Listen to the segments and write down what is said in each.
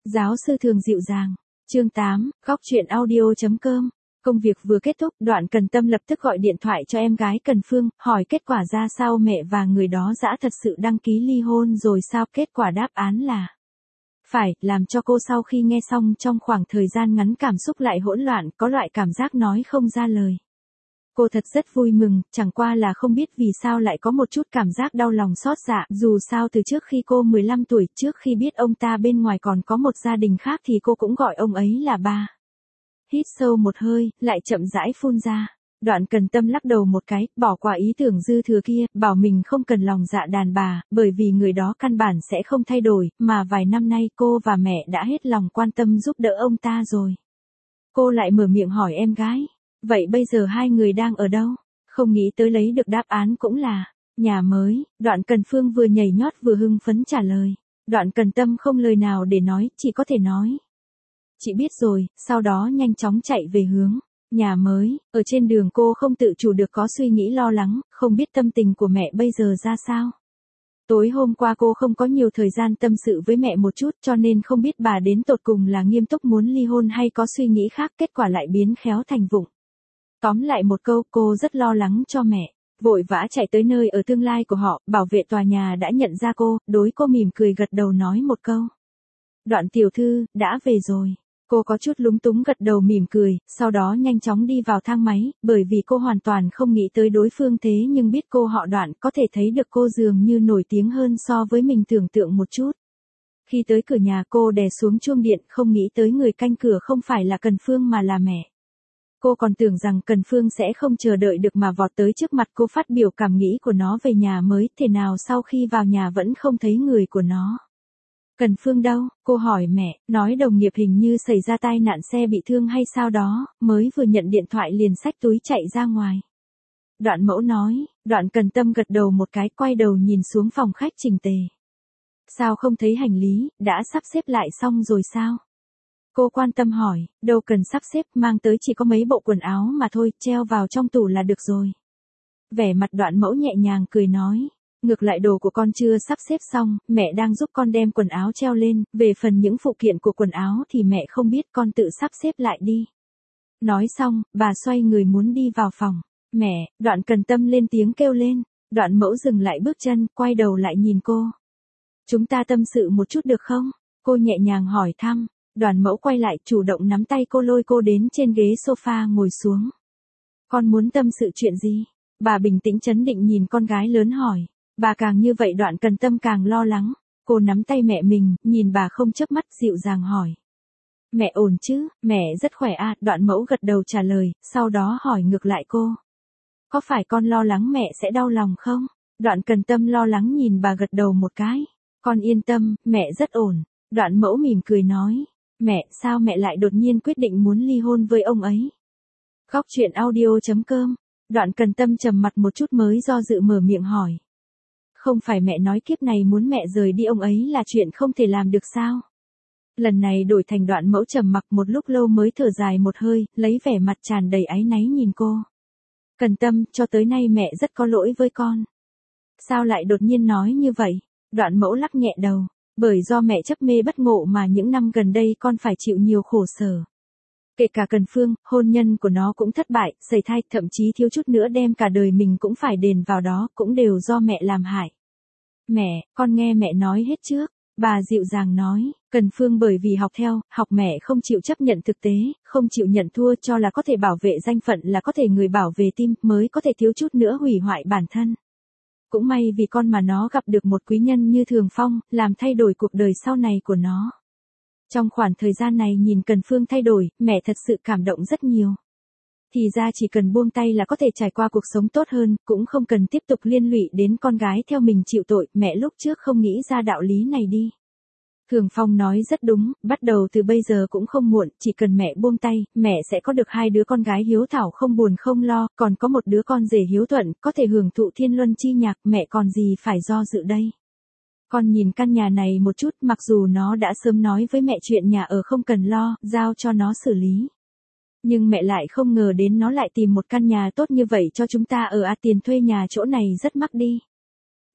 Giáo sư thường dịu dàng. Chương 8, góc truyện audio.com. Công việc vừa kết thúc, Đoạn Cần Tâm lập tức gọi điện thoại cho em gái Cần Phương, hỏi kết quả ra sao, mẹ và người đó đã thật sự đăng ký ly hôn rồi sao? Kết quả đáp án là phải, làm cho cô sau khi nghe xong trong khoảng thời gian ngắn cảm xúc lại hỗn loạn, có loại cảm giác nói không ra lời. Cô thật rất vui mừng, chẳng qua là không biết vì sao lại có một chút cảm giác đau lòng xót dạ, dù sao từ trước khi cô 15 tuổi, trước khi biết ông ta bên ngoài còn có một gia đình khác thì cô cũng gọi ông ấy là ba. Hít sâu một hơi, lại chậm rãi phun ra. Đoạn Cần Tâm lắc đầu một cái, bỏ qua ý tưởng dư thừa kia, bảo mình không cần lòng dạ đàn bà, bởi vì người đó căn bản sẽ không thay đổi, mà vài năm nay cô và mẹ đã hết lòng quan tâm giúp đỡ ông ta rồi. Cô lại mở miệng hỏi em gái, vậy bây giờ hai người đang ở đâu? Không nghĩ tới lấy được đáp án cũng là nhà mới. Đoạn Cần Phương vừa nhảy nhót vừa hưng phấn trả lời. Đoạn Cần Tâm không lời nào để nói, chỉ có thể nói chị biết rồi, sau đó nhanh chóng chạy về hướng nhà mới. Ở trên đường cô không tự chủ được có suy nghĩ lo lắng, không biết tâm tình của mẹ bây giờ ra sao. Tối hôm qua cô không có nhiều thời gian tâm sự với mẹ một chút, cho nên không biết bà đến tột cùng là nghiêm túc muốn ly hôn hay có suy nghĩ khác, kết quả lại biến khéo thành vụng. Tóm lại một câu, cô rất lo lắng cho mẹ. Vội vã chạy tới nơi ở tương lai của họ, bảo vệ tòa nhà đã nhận ra cô, đối cô mỉm cười gật đầu nói một câu. Đoạn tiểu thư, đã về rồi. Cô có chút lúng túng gật đầu mỉm cười, sau đó nhanh chóng đi vào thang máy, bởi vì cô hoàn toàn không nghĩ tới đối phương thế nhưng biết cô họ Đoạn, có thể thấy được cô dường như nổi tiếng hơn so với mình tưởng tượng một chút. Khi tới cửa nhà cô đè xuống chuông điện, không nghĩ tới người canh cửa không phải là Cần Phương mà là mẹ. Cô còn tưởng rằng Cần Phương sẽ không chờ đợi được mà vọt tới trước mặt cô phát biểu cảm nghĩ của nó về nhà mới, thế nào sau khi vào nhà vẫn không thấy người của nó. Cần Phương đâu? Cô hỏi mẹ, nói đồng nghiệp hình như xảy ra tai nạn xe bị thương hay sao đó, mới vừa nhận điện thoại liền xách túi chạy ra ngoài. Đoạn Mẫu nói. Đoạn Cần Tâm gật đầu một cái, quay đầu nhìn xuống phòng khách chỉnh tề. Sao không thấy hành lý, đã sắp xếp lại xong rồi sao? Cô quan tâm hỏi, đâu cần sắp xếp, mang tới chỉ có mấy bộ quần áo mà thôi, treo vào trong tủ là được rồi. Vẻ mặt Đoạn Mẫu nhẹ nhàng cười nói. Ngược lại đồ của con chưa sắp xếp xong, mẹ đang giúp con đem quần áo treo lên, về phần những phụ kiện của quần áo thì mẹ không biết, con tự sắp xếp lại đi. Nói xong, bà xoay người muốn đi vào phòng. Mẹ, Đoạn Cần Tâm lên tiếng kêu lên. Đoạn Mẫu dừng lại bước chân, quay đầu lại nhìn cô. Chúng ta tâm sự một chút được không? Cô nhẹ nhàng hỏi thăm. Đoạn Mẫu quay lại, chủ động nắm tay cô lôi cô đến trên ghế sofa ngồi xuống. Con muốn tâm sự chuyện gì? Bà bình tĩnh trấn định nhìn con gái lớn hỏi. Bà càng như vậy Đoạn Cần Tâm càng lo lắng. Cô nắm tay mẹ mình, nhìn bà không chớp mắt, dịu dàng hỏi. Mẹ ổn chứ? Mẹ rất khỏe à? Đoạn Mẫu gật đầu trả lời, sau đó hỏi ngược lại cô. Có phải con lo lắng mẹ sẽ đau lòng không? Đoạn Cần Tâm lo lắng nhìn bà gật đầu một cái. Con yên tâm, mẹ rất ổn. Đoạn Mẫu mỉm cười nói. Mẹ, sao mẹ lại đột nhiên quyết định muốn ly hôn với ông ấy? Góc truyện audio.com. Đoạn Cần Tâm trầm mặt một chút mới do dự mở miệng hỏi. Không phải mẹ nói kiếp này muốn mẹ rời đi ông ấy là chuyện không thể làm được sao? Lần này đổi thành Đoạn Mẫu trầm mặc một lúc lâu mới thở dài một hơi, lấy vẻ mặt tràn đầy áy náy nhìn cô. Cần Tâm, cho tới nay mẹ rất có lỗi với con. Sao lại đột nhiên nói như vậy? Đoạn Mẫu lắc nhẹ đầu. Bởi do mẹ chấp mê bất ngộ mà những năm gần đây con phải chịu nhiều khổ sở. Kể cả Cần Phương, hôn nhân của nó cũng thất bại, sẩy thai, thậm chí thiếu chút nữa đem cả đời mình cũng phải đền vào đó, cũng đều do mẹ làm hại. Mẹ, con nghe mẹ nói hết trước. Bà dịu dàng nói, Cần Phương bởi vì học theo, học mẹ không chịu chấp nhận thực tế, không chịu nhận thua cho là có thể bảo vệ danh phận, là có thể người bảo vệ tim, mới có thể thiếu chút nữa hủy hoại bản thân. Cũng may vì con mà nó gặp được một quý nhân như Thường Phong, làm thay đổi cuộc đời sau này của nó. Trong khoảng thời gian này nhìn Cần Phương thay đổi, mẹ thật sự cảm động rất nhiều. Thì ra chỉ cần buông tay là có thể trải qua cuộc sống tốt hơn, cũng không cần tiếp tục liên lụy đến con gái theo mình chịu tội, mẹ lúc trước không nghĩ ra đạo lý này đi. Thường Phong nói rất đúng, bắt đầu từ bây giờ cũng không muộn, chỉ cần mẹ buông tay, mẹ sẽ có được 2 đứa con gái hiếu thảo không buồn không lo, còn có một đứa con rể hiếu thuận, có thể hưởng thụ thiên luân chi nhạc, mẹ còn gì phải do dự đây. Con nhìn căn nhà này một chút, mặc dù nó đã sớm nói với mẹ chuyện nhà ở không cần lo, giao cho nó xử lý. Nhưng mẹ lại không ngờ đến nó lại tìm một căn nhà tốt như vậy cho chúng ta ở tiền thuê nhà chỗ này rất mắc đi.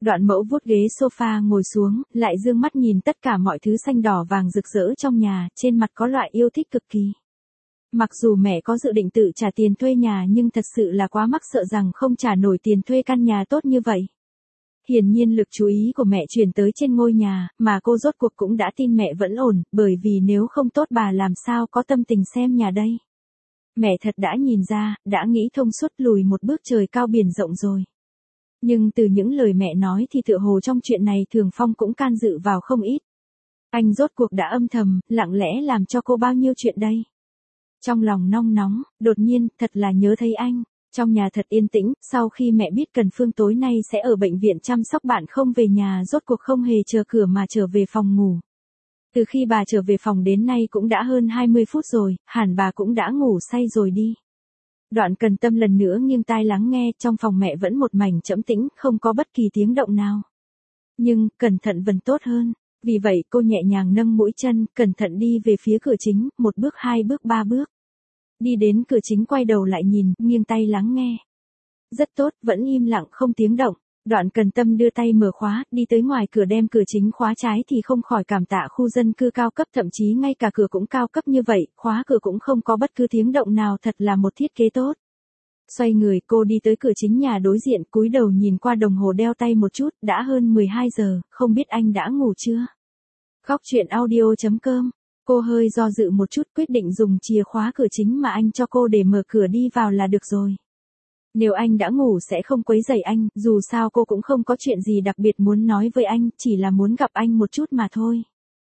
Đoạn Mẫu vuốt ghế sofa ngồi xuống, lại dương mắt nhìn tất cả mọi thứ xanh đỏ vàng rực rỡ trong nhà, trên mặt có loại yêu thích cực kỳ. Mặc dù mẹ có dự định tự trả tiền thuê nhà nhưng thật sự là quá mắc, sợ rằng không trả nổi tiền thuê căn nhà tốt như vậy. Hiển nhiên lực chú ý của mẹ chuyển tới trên ngôi nhà, mà cô rốt cuộc cũng đã tin mẹ vẫn ổn, bởi vì nếu không tốt bà làm sao có tâm tình xem nhà đây. Mẹ thật đã nhìn ra, đã nghĩ thông suốt, lùi một bước trời cao biển rộng rồi. Nhưng từ những lời mẹ nói thì tựa hồ trong chuyện này Thường Phong cũng can dự vào không ít. Anh rốt cuộc đã âm thầm, lặng lẽ làm cho cô bao nhiêu chuyện đây. Trong lòng nong nóng, đột nhiên, thật là nhớ thấy anh. Trong nhà thật yên tĩnh, sau khi mẹ biết Cần Phương tối nay sẽ ở bệnh viện chăm sóc bạn không về nhà, rốt cuộc không hề chờ cửa mà trở về phòng ngủ. Từ khi bà trở về phòng đến nay cũng đã hơn 20 phút rồi, hẳn bà cũng đã ngủ say rồi đi. Đoạn Cần Tâm lần nữa nghiêng tai lắng nghe, trong phòng mẹ vẫn một mảnh trẫm tĩnh, không có bất kỳ tiếng động nào. Nhưng, cẩn thận vẫn tốt hơn. Vì vậy cô nhẹ nhàng nâng mũi chân, cẩn thận đi về phía cửa chính, một bước, hai bước, ba bước. Đi đến cửa chính quay đầu lại nhìn, nghiêng tay lắng nghe. Rất tốt, vẫn im lặng không tiếng động. Đoạn Cần Tâm đưa tay mở khóa, đi tới ngoài cửa đem cửa chính khóa trái thì không khỏi cảm tạ khu dân cư cao cấp, thậm chí ngay cả cửa cũng cao cấp như vậy, khóa cửa cũng không có bất cứ tiếng động nào, thật là một thiết kế tốt. Xoay người cô đi tới cửa chính nhà đối diện, cúi đầu nhìn qua đồng hồ đeo tay một chút, đã hơn 12 giờ, không biết anh đã ngủ chưa? Góc truyện audio.com. Cô hơi do dự một chút, quyết định dùng chìa khóa cửa chính mà anh cho cô để mở cửa đi vào là được rồi. Nếu anh đã ngủ sẽ không quấy rầy anh, dù sao cô cũng không có chuyện gì đặc biệt muốn nói với anh, chỉ là muốn gặp anh một chút mà thôi.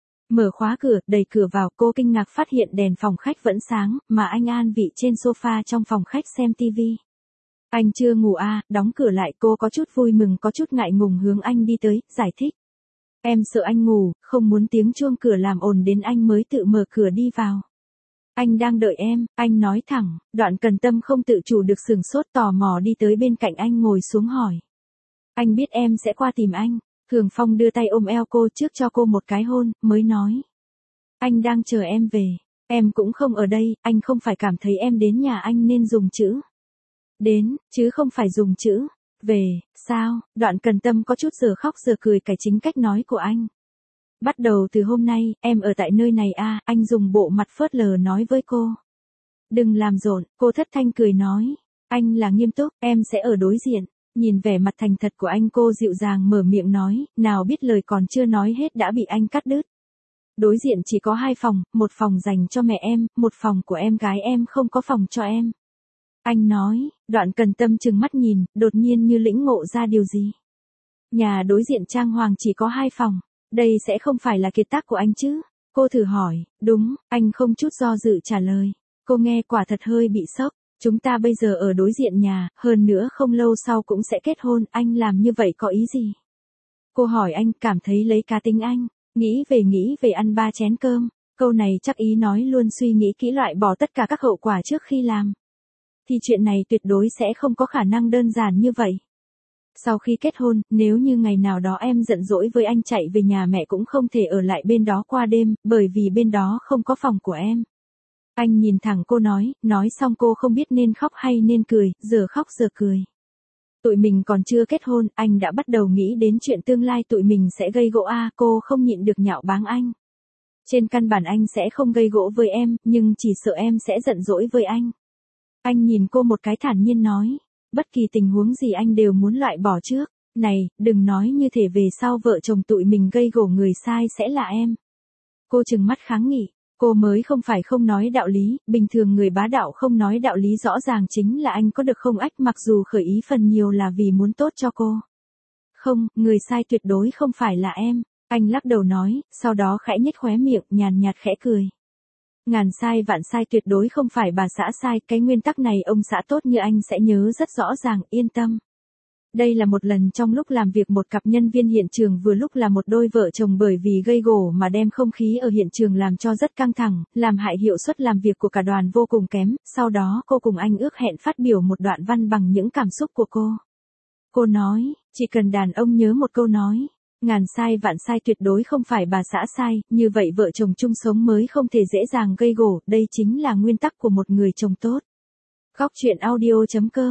Mở khóa cửa, đẩy cửa vào, cô kinh ngạc phát hiện đèn phòng khách vẫn sáng, mà anh an vị trên sofa trong phòng khách xem tivi. Anh chưa ngủ à? Đóng cửa lại, cô có chút vui mừng có chút ngại ngùng hướng anh đi tới, giải thích. Em sợ anh ngủ, không muốn tiếng chuông cửa làm ồn đến anh mới tự mở cửa đi vào. Anh đang đợi em, anh nói thẳng. Đoạn Cần Tâm không tự chủ được sửng sốt, tò mò đi tới bên cạnh anh ngồi xuống hỏi. Anh biết em sẽ qua tìm anh. Thường Phong đưa tay ôm eo cô trước cho cô một cái hôn, mới nói. Anh đang chờ em về. Em cũng không ở đây, anh không phải cảm thấy em đến nhà anh nên dùng chữ đến, chứ không phải dùng chữ về, sao? Đoạn Cần Tâm có chút giờ khóc giờ cười cải chính cách nói của anh. Bắt đầu từ hôm nay, em ở tại nơi này à? Anh dùng bộ mặt phớt lờ nói với cô. Đừng làm rộn, cô thất thanh cười nói. Anh là nghiêm túc, em sẽ ở đối diện. Nhìn vẻ mặt thành thật của anh, cô dịu dàng mở miệng nói, nào biết lời còn chưa nói hết đã bị anh cắt đứt. Đối diện chỉ có 2 phòng, một phòng dành cho mẹ em, một phòng của em gái em, không có phòng cho em. Anh nói. Đoạn Cần Tâm trừng mắt nhìn, đột nhiên như lĩnh ngộ ra điều gì. Nhà đối diện trang hoàng chỉ có 2 phòng. Đây sẽ không phải là kiệt tác của anh chứ? Cô thử hỏi. Đúng, anh không chút do dự trả lời. Cô nghe quả thật hơi bị sốc. Chúng ta bây giờ ở đối diện nhà, hơn nữa không lâu sau cũng sẽ kết hôn, anh làm như vậy có ý gì? Cô hỏi anh, cảm thấy lấy cá tính anh, nghĩ về ăn 3 chén cơm. Câu này chắc ý nói luôn suy nghĩ kỹ loại bỏ tất cả các hậu quả trước khi làm. Thì chuyện này tuyệt đối sẽ không có khả năng đơn giản như vậy. Sau khi kết hôn, nếu như ngày nào đó em giận dỗi với anh chạy về nhà mẹ cũng không thể ở lại bên đó qua đêm, bởi vì bên đó không có phòng của em. Anh nhìn thẳng cô nói xong cô không biết nên khóc hay nên cười, giờ khóc giờ cười. Tụi mình còn chưa kết hôn, anh đã bắt đầu nghĩ đến chuyện tương lai tụi mình sẽ gây gỗ à? Cô không nhịn được nhạo báng anh. Trên căn bản anh sẽ không gây gỗ với em, nhưng chỉ sợ em sẽ giận dỗi với anh. Anh nhìn cô một cái thản nhiên nói. Bất kỳ tình huống gì anh đều muốn loại bỏ trước. Này, đừng nói như thể về sau vợ chồng tụi mình gây gổ người sai sẽ là em. Cô trừng mắt kháng nghị. Cô mới không phải không nói đạo lý, bình thường người bá đạo không nói đạo lý rõ ràng chính là anh có được không ách, mặc dù khởi ý phần nhiều là vì muốn tốt cho cô. Không, người sai tuyệt đối không phải là em. Anh lắc đầu nói, sau đó khẽ nhếch khóe miệng, nhàn nhạt khẽ cười. Ngàn sai vạn sai tuyệt đối không phải bà xã sai, cái nguyên tắc này ông xã tốt như anh sẽ nhớ rất rõ ràng, yên tâm. Đây là một lần trong lúc làm việc một cặp nhân viên hiện trường vừa lúc là một đôi vợ chồng, bởi vì gây gổ mà đem không khí ở hiện trường làm cho rất căng thẳng, làm hại hiệu suất làm việc của cả đoàn vô cùng kém. Sau đó cô cùng anh ước hẹn phát biểu một đoạn văn bằng những cảm xúc của cô. Cô nói, chỉ cần đàn ông nhớ một câu nói. Ngàn sai vạn sai tuyệt đối không phải bà xã sai, như vậy vợ chồng chung sống mới không thể dễ dàng gây gổ, đây chính là nguyên tắc của một người chồng tốt. Góc truyện audio.com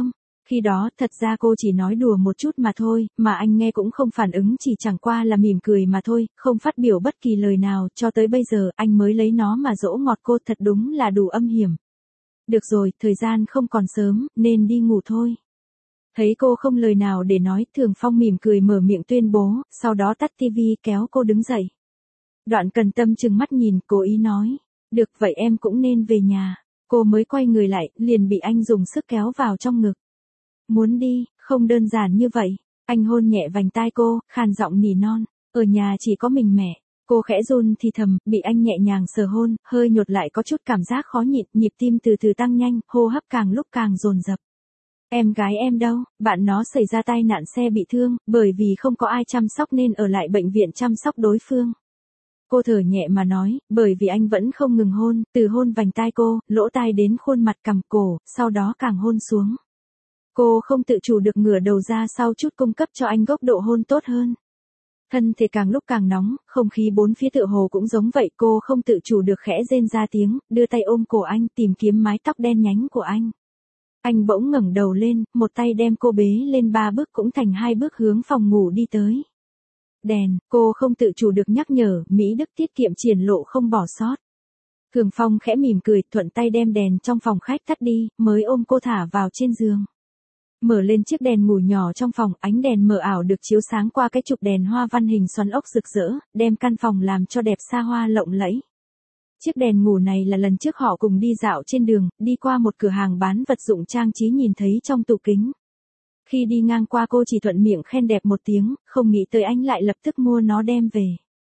Khi đó thật ra cô chỉ nói đùa một chút mà thôi, mà anh nghe cũng không phản ứng, chỉ chẳng qua là mỉm cười mà thôi, không phát biểu bất kỳ lời nào, cho tới bây giờ anh mới lấy nó mà dỗ ngọt cô, thật đúng là đủ âm hiểm. Được rồi, thời gian không còn sớm, nên đi ngủ thôi. Thấy cô không lời nào để nói, Thường Phong mỉm cười mở miệng tuyên bố, sau đó tắt tivi kéo cô đứng dậy. Đoạn Cần Tâm trừng mắt nhìn, cố ý nói, được vậy em cũng nên về nhà. Cô mới quay người lại, liền bị anh dùng sức kéo vào trong ngực. Muốn đi, không đơn giản như vậy. Anh hôn nhẹ vành tai cô, khàn giọng nỉ non, ở nhà chỉ có mình mẹ. Cô khẽ run thì thầm, bị anh nhẹ nhàng sờ hôn, hơi nhột lại có chút cảm giác khó nhịn, nhịp tim từ từ tăng nhanh, hô hấp càng lúc càng dồn dập. Em gái em đâu, bạn nó xảy ra tai nạn xe bị thương, bởi vì không có ai chăm sóc nên ở lại bệnh viện chăm sóc đối phương. Cô thở nhẹ mà nói, bởi vì anh vẫn không ngừng hôn, từ hôn vành tai cô, lỗ tai đến khuôn mặt cằm cổ, sau đó càng hôn xuống. Cô không tự chủ được ngửa đầu ra sau chút cung cấp cho anh góc độ hôn tốt hơn. Thân thể càng lúc càng nóng, không khí bốn phía tựa hồ cũng giống vậy, cô không tự chủ được khẽ rên ra tiếng, đưa tay ôm cổ anh tìm kiếm mái tóc đen nhánh của anh. Anh bỗng ngẩng đầu lên, một tay đem cô bế lên 3 bước cũng thành 2 bước hướng phòng ngủ đi tới. Đèn, cô không tự chủ được nhắc nhở, Mỹ Đức tiết kiệm triển lộ không bỏ sót. Thường Phong khẽ mỉm cười, thuận tay đem đèn trong phòng khách tắt đi, mới ôm cô thả vào trên giường. Mở lên chiếc đèn ngủ nhỏ trong phòng, ánh đèn mờ ảo được chiếu sáng qua cái chụp đèn hoa văn hình xoắn ốc rực rỡ, đem căn phòng làm cho đẹp xa hoa lộng lẫy. Chiếc đèn ngủ này là lần trước họ cùng đi dạo trên đường, đi qua một cửa hàng bán vật dụng trang trí nhìn thấy trong tủ kính. Khi đi ngang qua cô chỉ thuận miệng khen đẹp một tiếng, không nghĩ tới anh lại lập tức mua nó đem về.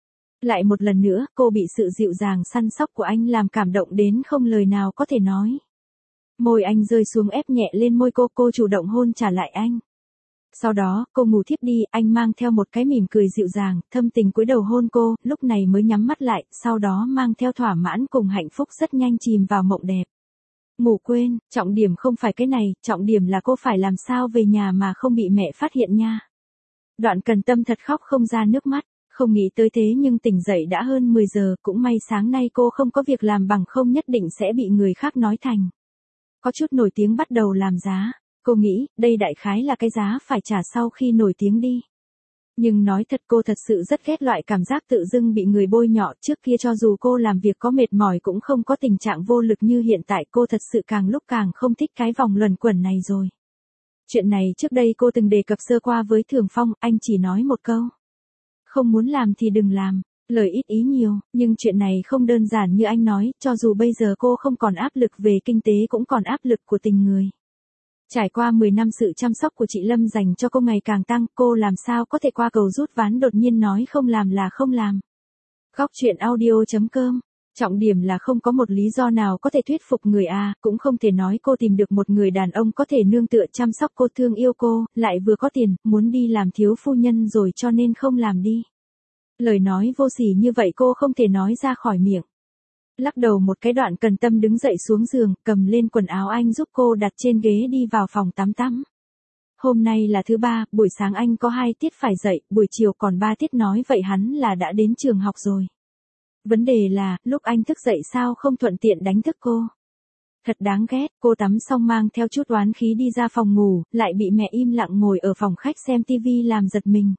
Lại một lần nữa, cô bị sự dịu dàng săn sóc của anh làm cảm động đến không lời nào có thể nói. Môi anh rơi xuống ép nhẹ lên môi cô chủ động hôn trả lại anh. Sau đó, cô ngủ thiếp đi, anh mang theo một cái mỉm cười dịu dàng, thâm tình cúi đầu hôn cô, lúc này mới nhắm mắt lại, sau đó mang theo thỏa mãn cùng hạnh phúc rất nhanh chìm vào mộng đẹp. Ngủ quên, trọng điểm không phải cái này, trọng điểm là cô phải làm sao về nhà mà không bị mẹ phát hiện nha. Đoạn Cần Tâm thật khóc không ra nước mắt, không nghĩ tới thế nhưng tỉnh dậy đã hơn 10 giờ, cũng may sáng nay cô không có việc làm bằng không nhất định sẽ bị người khác nói thành. Có chút nổi tiếng bắt đầu làm giá, cô nghĩ, đây đại khái là cái giá phải trả sau khi nổi tiếng đi. Nhưng nói thật cô thật sự rất ghét loại cảm giác tự dưng bị người bôi nhọ, trước kia cho dù cô làm việc có mệt mỏi cũng không có tình trạng vô lực như hiện tại, cô thật sự càng lúc càng không thích cái vòng luẩn quẩn này rồi. Chuyện này trước đây cô từng đề cập sơ qua với Thường Phong, anh chỉ nói một câu. Không muốn làm thì đừng làm, lời ít ý nhiều, nhưng chuyện này không đơn giản như anh nói, cho dù bây giờ cô không còn áp lực về kinh tế cũng còn áp lực của tình người. Trải qua 10 năm sự chăm sóc của chị Lâm dành cho cô ngày càng tăng, cô làm sao có thể qua cầu rút ván đột nhiên nói không làm là không làm. Góc chuyện audio.com. Trọng điểm là không có một lý do nào có thể thuyết phục người A, cũng không thể nói cô tìm được một người đàn ông có thể nương tựa chăm sóc cô thương yêu cô, lại vừa có tiền, muốn đi làm thiếu phu nhân rồi cho nên không làm đi. Lời nói vô sỉ như vậy cô không thể nói ra khỏi miệng. Lắc đầu một cái Đoạn Cần Tâm đứng dậy xuống giường, cầm lên quần áo anh giúp cô đặt trên ghế đi vào phòng tắm. Hôm nay là thứ ba, buổi sáng anh có 2 tiết phải dậy, buổi chiều còn 3 tiết nói vậy hắn là đã đến trường học rồi. Vấn đề là, lúc anh thức dậy sao không thuận tiện đánh thức cô. Thật đáng ghét, cô tắm xong mang theo chút oán khí đi ra phòng ngủ, lại bị mẹ im lặng ngồi ở phòng khách xem tivi làm giật mình.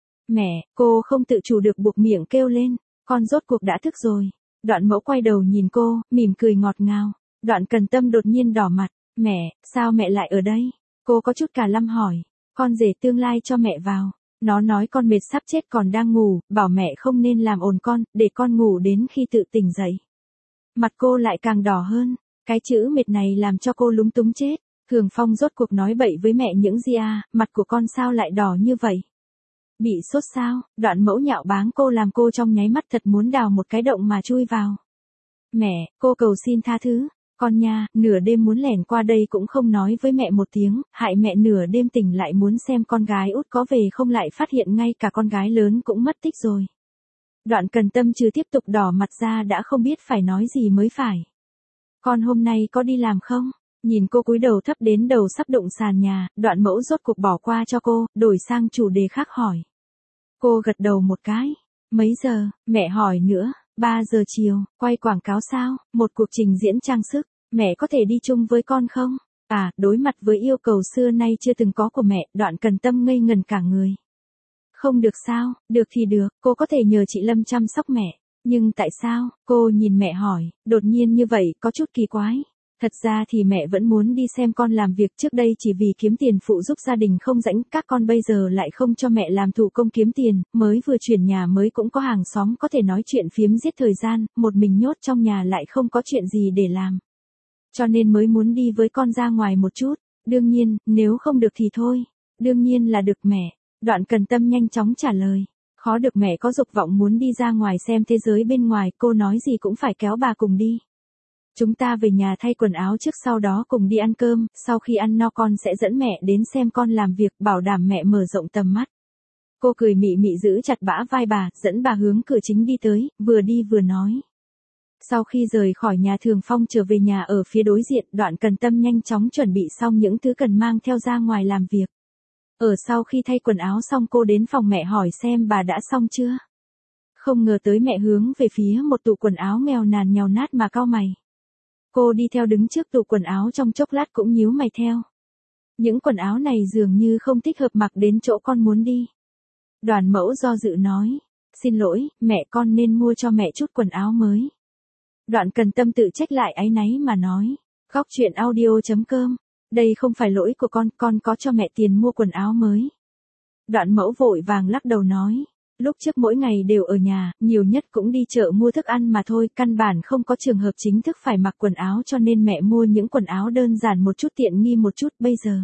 Mẹ, cô không tự chủ được buộc miệng kêu lên, con rốt cuộc đã thức rồi. Đoạn Mẫu quay đầu nhìn cô, mỉm cười ngọt ngào. Đoạn Cần Tâm đột nhiên đỏ mặt, mẹ, sao mẹ lại ở đây? Cô có chút cả lăm hỏi, con rể tương lai cho mẹ vào. Nó nói con mệt sắp chết còn đang ngủ, bảo mẹ không nên làm ồn con, để con ngủ đến khi tự tỉnh dậy. Mặt cô lại càng đỏ hơn, cái chữ mệt này làm cho cô lúng túng chết. Thường Phong rốt cuộc nói bậy với mẹ những gì à, mặt của con sao lại đỏ như vậy? Bị sốt sao? Đoạn Mẫu nhạo báng cô làm cô trong nháy mắt thật muốn đào một cái động mà chui vào. Mẹ, cô cầu xin tha thứ. Con nha, nửa đêm muốn lẻn qua đây cũng không nói với mẹ một tiếng, hại mẹ nửa đêm tỉnh lại muốn xem con gái út có về không lại phát hiện ngay cả con gái lớn cũng mất tích rồi. Đoạn Cần Tâm trừ tiếp tục đỏ mặt ra đã không biết phải nói gì mới phải. Con hôm nay có đi làm không? Nhìn cô cúi đầu thấp đến đầu sắp đụng sàn nhà, Đoạn Mẫu rốt cuộc bỏ qua cho cô, đổi sang chủ đề khác hỏi. Cô gật đầu một cái. Mấy giờ? Mẹ hỏi nữa. 3 giờ chiều, quay quảng cáo sao? Một cuộc trình diễn trang sức. Mẹ có thể đi chung với con không? Đối mặt với yêu cầu xưa nay chưa từng có của mẹ, Đoạn Cần Tâm ngây ngần cả người. Không được sao, được thì được, cô có thể nhờ chị Lâm chăm sóc mẹ. Nhưng tại sao, cô nhìn mẹ hỏi, đột nhiên như vậy, có chút kỳ quái. Thật ra thì mẹ vẫn muốn đi xem con làm việc, trước đây chỉ vì kiếm tiền phụ giúp gia đình không rảnh, các con bây giờ lại không cho mẹ làm thủ công kiếm tiền, mới vừa chuyển nhà mới cũng có hàng xóm có thể nói chuyện phiếm giết thời gian, một mình nhốt trong nhà lại không có chuyện gì để làm. Cho nên mới muốn đi với con ra ngoài một chút, đương nhiên, nếu không được thì thôi. Đương nhiên là được mẹ. Đoạn Cần Tâm nhanh chóng trả lời. Khó được, mẹ có dục vọng muốn đi ra ngoài xem thế giới bên ngoài, cô nói gì cũng phải kéo bà cùng đi. Chúng ta về nhà thay quần áo trước, sau đó cùng đi ăn cơm, sau khi ăn no con sẽ dẫn mẹ đến xem con làm việc, bảo đảm mẹ mở rộng tầm mắt. Cô cười mị mị giữ chặt bả vai bà, dẫn bà hướng cửa chính đi tới, vừa đi vừa nói. Sau khi rời khỏi nhà Thường Phong trở về nhà ở phía đối diện, Đoạn Cần Tâm nhanh chóng chuẩn bị xong những thứ cần mang theo ra ngoài làm việc. Sau khi thay quần áo xong cô đến phòng mẹ hỏi xem bà đã xong chưa. Không ngờ tới mẹ hướng về phía một tủ quần áo nghèo nàn nhàu nát mà cau mày. Cô đi theo đứng trước tủ quần áo trong chốc lát cũng nhíu mày theo. Những quần áo này dường như không thích hợp mặc đến chỗ con muốn đi. Đoàn Mẫu do dự nói, xin lỗi, mẹ, con nên mua cho mẹ chút quần áo mới. Đoạn Cần Tâm tự trách lại áy náy mà nói, Góc Chuyện Audio.com, đây không phải lỗi của con có cho mẹ tiền mua quần áo mới. Đoạn Mẫu vội vàng lắc đầu nói, lúc trước mỗi ngày đều ở nhà, nhiều nhất cũng đi chợ mua thức ăn mà thôi, căn bản không có trường hợp chính thức phải mặc quần áo, cho nên mẹ mua những quần áo đơn giản một chút, tiện nghi một chút. Bây giờ,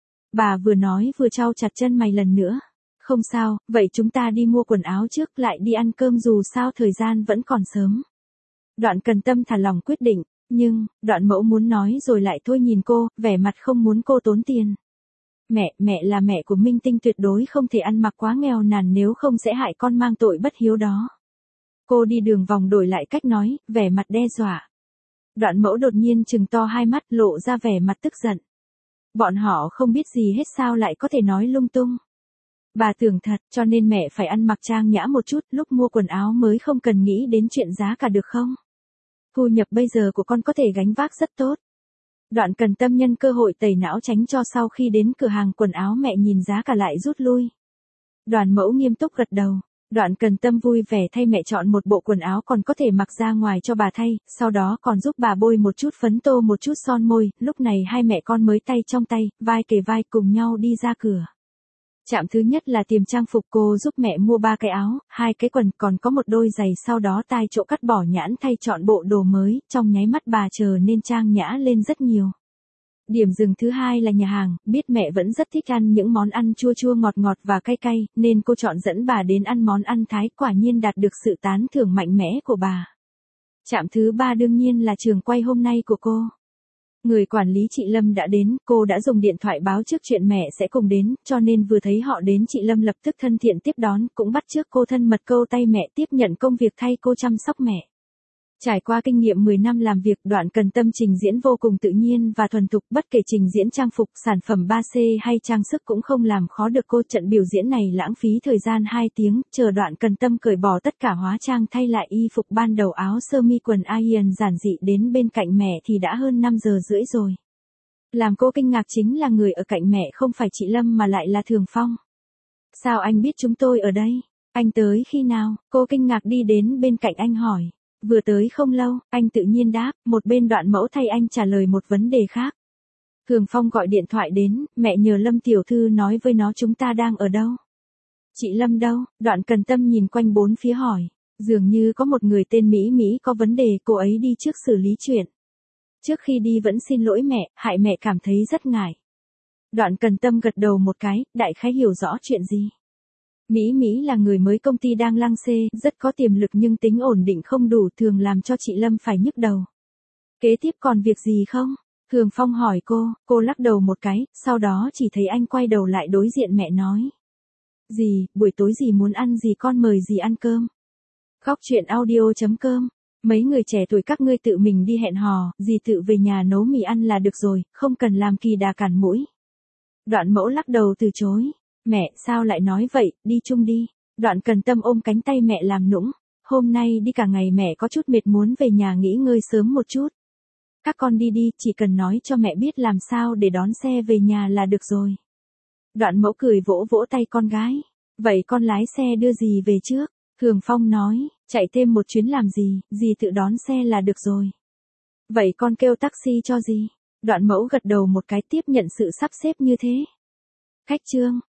bà vừa nói vừa trao chặt chân mày lần nữa. Không sao, vậy chúng ta đi mua quần áo trước lại đi ăn cơm, dù sao thời gian vẫn còn sớm. Đoạn Cần Tâm thả lòng quyết định, nhưng, Đoạn Mẫu muốn nói rồi lại thôi, nhìn cô, vẻ mặt không muốn cô tốn tiền. Mẹ là mẹ của Minh Tinh, tuyệt đối không thể ăn mặc quá nghèo nàn, nếu không sẽ hại con, mang tội bất hiếu đó. Cô đi đường vòng đổi lại cách nói, vẻ mặt đe dọa. Đoạn Mẫu đột nhiên trừng to hai mắt, lộ ra vẻ mặt tức giận. Bọn họ không biết gì hết sao lại có thể nói lung tung. Bà tưởng thật, cho nên mẹ phải ăn mặc trang nhã một chút, lúc mua quần áo mới không cần nghĩ đến chuyện giá cả được không? Thu nhập bây giờ của con có thể gánh vác rất tốt. Đoạn Cần Tâm nhân cơ hội tẩy não, tránh cho sau khi đến cửa hàng quần áo mẹ nhìn giá cả lại rút lui. Đoàn Mẫu nghiêm túc gật đầu. Đoạn Cần Tâm vui vẻ thay mẹ chọn một bộ quần áo còn có thể mặc ra ngoài cho bà thay, sau đó còn giúp bà bôi một chút phấn tô, một chút son môi, lúc này hai mẹ con mới tay trong tay, vai kề vai cùng nhau đi ra cửa. Trạm thứ nhất là tiệm trang phục, cô giúp mẹ mua 3 cái áo, 2 cái quần, còn có một đôi giày, sau đó tai chỗ cắt bỏ nhãn thay chọn bộ đồ mới, trong nháy mắt bà trở nên trang nhã lên rất nhiều. Điểm dừng thứ hai là nhà hàng, biết mẹ vẫn rất thích ăn những món ăn chua chua ngọt ngọt và cay cay, nên cô chọn dẫn bà đến ăn món ăn Thái, quả nhiên đạt được sự tán thưởng mạnh mẽ của bà. Trạm thứ ba đương nhiên là trường quay hôm nay của cô. Người quản lý chị Lâm đã đến, cô đã dùng điện thoại báo trước chuyện mẹ sẽ cùng đến, cho nên vừa thấy họ đến chị Lâm lập tức thân thiện tiếp đón, cũng bắt chước cô thân mật câu tay mẹ, tiếp nhận công việc thay cô chăm sóc mẹ. Trải qua kinh nghiệm 10 năm làm việc, Đoạn Cần Tâm trình diễn vô cùng tự nhiên và thuần thục, bất kể trình diễn trang phục, sản phẩm 3C hay trang sức cũng không làm khó được cô. Trận biểu diễn này lãng phí thời gian 2 tiếng, chờ Đoạn Cần Tâm cởi bỏ tất cả hóa trang thay lại y phục ban đầu, áo sơ mi quần Iron giản dị đến bên cạnh mẹ thì đã hơn 5 giờ rưỡi rồi. Làm cô kinh ngạc chính là người ở cạnh mẹ không phải chị Lâm mà lại là Thường Phong. Sao anh biết chúng tôi ở đây? Anh tới khi nào? Cô kinh ngạc đi đến bên cạnh anh hỏi. Vừa tới không lâu, anh tự nhiên đáp, một bên Đoạn Mẫu thay anh trả lời một vấn đề khác. Thường Phong gọi điện thoại đến, mẹ nhờ Lâm tiểu thư nói với nó chúng ta đang ở đâu. Chị Lâm đâu? Đoạn Cần Tâm nhìn quanh bốn phía hỏi. Dường như có một người tên Mỹ có vấn đề, cô ấy đi trước xử lý chuyện. Trước khi đi vẫn xin lỗi mẹ, hại mẹ cảm thấy rất ngại. Đoạn Cần Tâm gật đầu một cái, đại khái hiểu rõ chuyện gì. Mỹ là người mới công ty đang lăng xê, rất có tiềm lực nhưng tính ổn định không đủ, thường làm cho chị Lâm phải nhức đầu. Kế tiếp còn việc gì không? Thường Phong hỏi cô lắc đầu một cái, sau đó chỉ thấy anh quay đầu lại đối diện mẹ nói. Dì, buổi tối dì muốn ăn gì, con mời dì ăn cơm. Góc Chuyện Audio.com, mấy người trẻ tuổi các ngươi tự mình đi hẹn hò, dì tự về nhà nấu mì ăn là được rồi, không cần làm kỳ đà cản mũi. Đoạn Mẫu lắc đầu từ chối. Mẹ, sao lại nói vậy, đi chung đi. Đoạn Cần Tâm ôm cánh tay mẹ làm nũng. Hôm nay đi cả ngày mẹ có chút mệt, muốn về nhà nghỉ ngơi sớm một chút. các con đi đi, chỉ cần nói cho mẹ biết làm sao để đón xe về nhà là được rồi. Đoạn Mẫu cười vỗ vỗ tay con gái. Vậy con lái xe đưa dì về trước. Thường Phong nói, chạy thêm một chuyến làm gì, dì tự đón xe là được rồi. Vậy con kêu taxi cho dì. Đoạn Mẫu gật đầu một cái tiếp nhận sự sắp xếp như thế. Khách Trương,